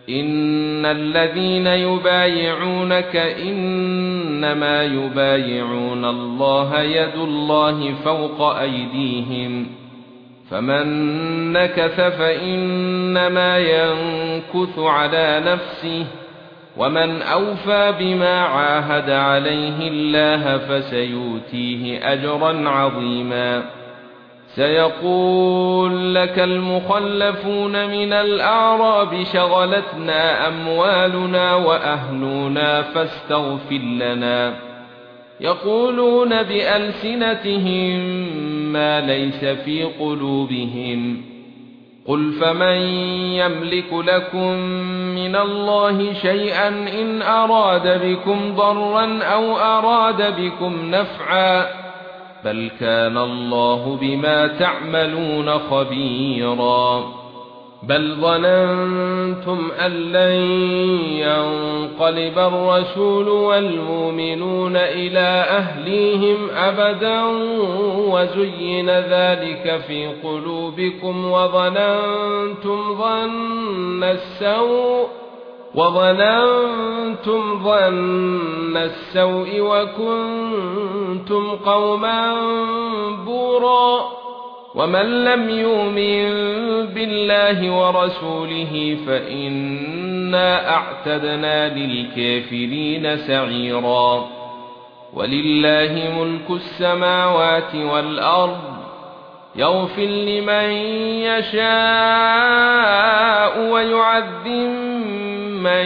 إن الذين يبايعونك إنما يبايعون الله يد الله فوق أيديهم فمن نكث فإنما ينكث على نفسه ومن أوفى بما عاهد عليه الله فسيؤتيه أجرا عظيما سيقول لك المخلفون من الأعراب شغلتنا أموالنا وأهلنا فاستغفر لنا يقولون بألسنتهم ما ليس في قلوبهم قل فمن يملك لكم من الله شيئا إن أراد بكم ضرا أو أراد بكم نفعا بل كان الله بما تعملون خبيرا بل ظننتم أن لن ينقلب الرسول والمؤمنون إلى أهليهم أبدا وزين ذلك في قلوبكم وظننتم ظن السوء وكنتم قوما بورا ومن لم يؤمن بالله ورسوله فإنا أعتدنا للكافرين سعيرا ولله ملك السماوات والأرض يغفر لمن يشاء ويعذب من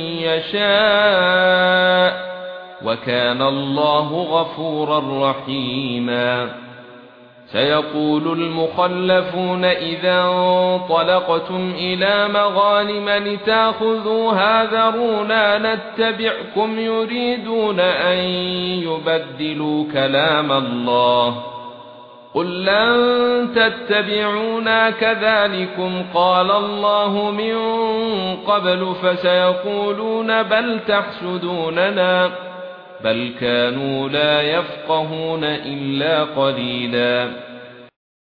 يشاء وكان الله غفورا رحيما سيقول المخلفون إذا انطلقتم إلى مغانم لتأخذوها ذرونا نتبعكم يريدون أن يبدلوا كلام الله قل لن تتبعونا كذلكم قال الله من قبل فسيقولون بل تحسدوننا بل كانوا لا يفقهون إلا قليلا